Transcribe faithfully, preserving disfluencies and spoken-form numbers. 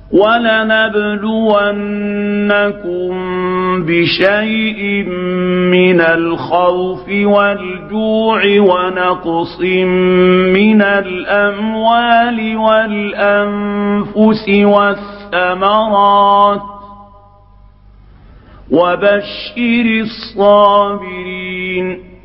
ولنبلونكم بشيء من الخوف والجوع ونقص من الأموال والأنفس والثمرات وبشر الصابرين